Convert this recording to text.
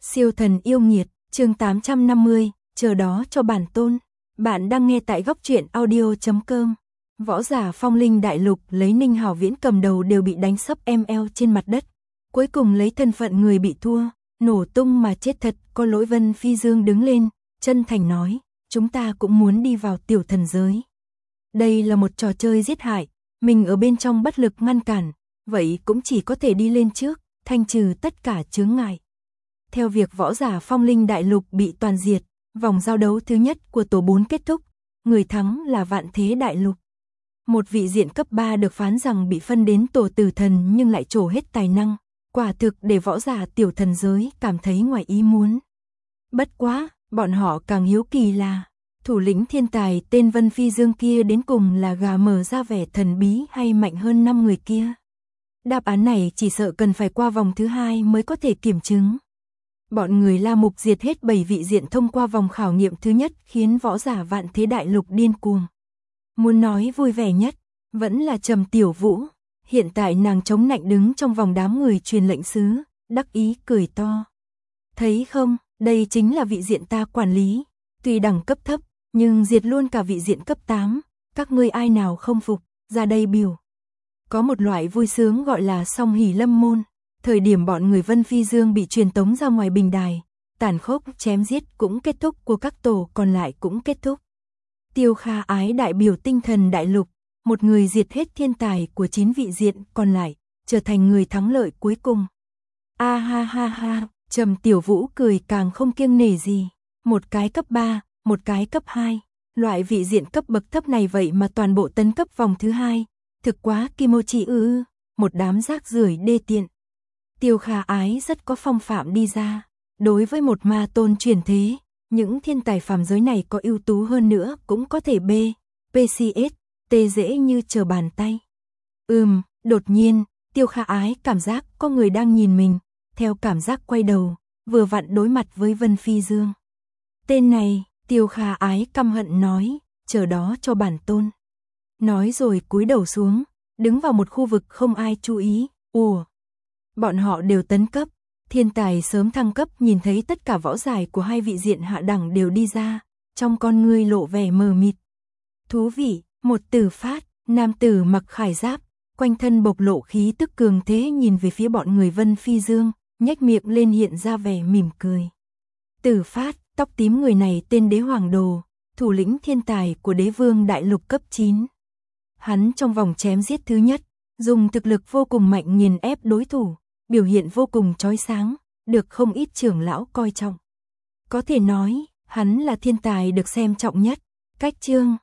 Siêu thần yêu nghiệt, chương 850, chờ đó cho bản tôn. Bạn đang nghe tại góc truyện audio.com. Võ giả Phong Linh Đại Lục lấy Ninh Hảo Viễn cầm đầu đều bị đánh sấp ML trên mặt đất. Cuối cùng lấy thân phận người bị thua, nổ tung mà chết thật. Có lỗi Vân Phi Dương đứng lên, chân thành nói, chúng ta cũng muốn đi vào tiểu thần giới. Đây là một trò chơi giết hại, mình ở bên trong bất lực ngăn cản, vậy cũng chỉ có thể đi lên trước, thanh trừ tất cả chướng ngại. Theo việc võ giả Phong Linh Đại Lục bị toàn diệt, vòng giao đấu thứ nhất của tổ 4 kết thúc, người thắng là Vạn Thế Đại Lục. Một vị diện cấp 3 được phán rằng bị phân đến tổ tử thần nhưng lại trổ hết tài năng, quả thực để võ giả tiểu thần giới cảm thấy ngoài ý muốn. Bất quá, bọn họ càng hiếu kỳ là, thủ lĩnh thiên tài tên Vân Phi Dương kia đến cùng là gà mở ra vẻ thần bí hay mạnh hơn 5 người kia. Đáp án này chỉ sợ cần phải qua vòng thứ 2 mới có thể kiểm chứng. Bọn người La Mục diệt hết 7 vị diện thông qua vòng khảo nghiệm thứ nhất khiến võ giả Vạn Thế Đại Lục điên cuồng. Muốn nói vui vẻ nhất, vẫn là Trầm Tiểu Vũ. Hiện tại nàng chống nạnh đứng trong vòng đám người truyền lệnh sứ, đắc ý cười to. Thấy không, đây chính là vị diện ta quản lý. Tuy đẳng cấp thấp, nhưng diệt luôn cả vị diện cấp 8. Các ngươi ai nào không phục, ra đây biểu. Có một loại vui sướng gọi là song hỷ lâm môn. Thời điểm bọn người Vân Phi Dương bị truyền tống ra ngoài bình đài, tàn khốc chém giết cũng kết thúc, của các tổ còn lại cũng kết thúc. Tiêu Kha Ái đại biểu tinh thần đại lục, một người diệt hết thiên tài của 9 vị diện còn lại, trở thành người thắng lợi cuối cùng. A ha ha ha, Trầm Tiểu Vũ cười càng không kiêng nể gì, một cái cấp 3, một cái cấp 2, loại vị diện cấp bậc thấp này vậy mà toàn bộ tấn cấp vòng thứ 2, thực quá kimochi một đám rác rưởi đê tiện. Tiêu Kha Ái rất có phong phạm đi ra, đối với một ma tôn truyền thế, những thiên tài phàm giới này có ưu tú hơn nữa cũng có thể PCS, tê dễ như trở bàn tay. Đột nhiên, Tiêu Kha Ái cảm giác có người đang nhìn mình, theo cảm giác quay đầu, vừa vặn đối mặt với Vân Phi Dương. Tên này, Tiêu Kha Ái căm hận nói, chờ đó cho bản tôn. Nói rồi cúi đầu xuống, đứng vào một khu vực không ai chú ý, bọn họ đều tấn cấp, thiên tài sớm thăng cấp nhìn thấy tất cả võ giải của hai vị diện hạ đẳng đều đi ra, trong con ngươi lộ vẻ mờ mịt. Thú vị, một tử phát, nam tử mặc khải giáp, quanh thân bộc lộ khí tức cường thế nhìn về phía bọn người Vân Phi Dương, nhếch miệng lên hiện ra vẻ mỉm cười. Tử phát, tóc tím người này tên Đế Hoàng Đồ, thủ lĩnh thiên tài của Đế Vương Đại Lục cấp 9. Hắn trong vòng chém giết thứ nhất, dùng thực lực vô cùng mạnh nghiền ép đối thủ, biểu hiện vô cùng chói sáng, được không ít trưởng lão coi trọng. Có thể nói, hắn là thiên tài được xem trọng nhất. Cách chương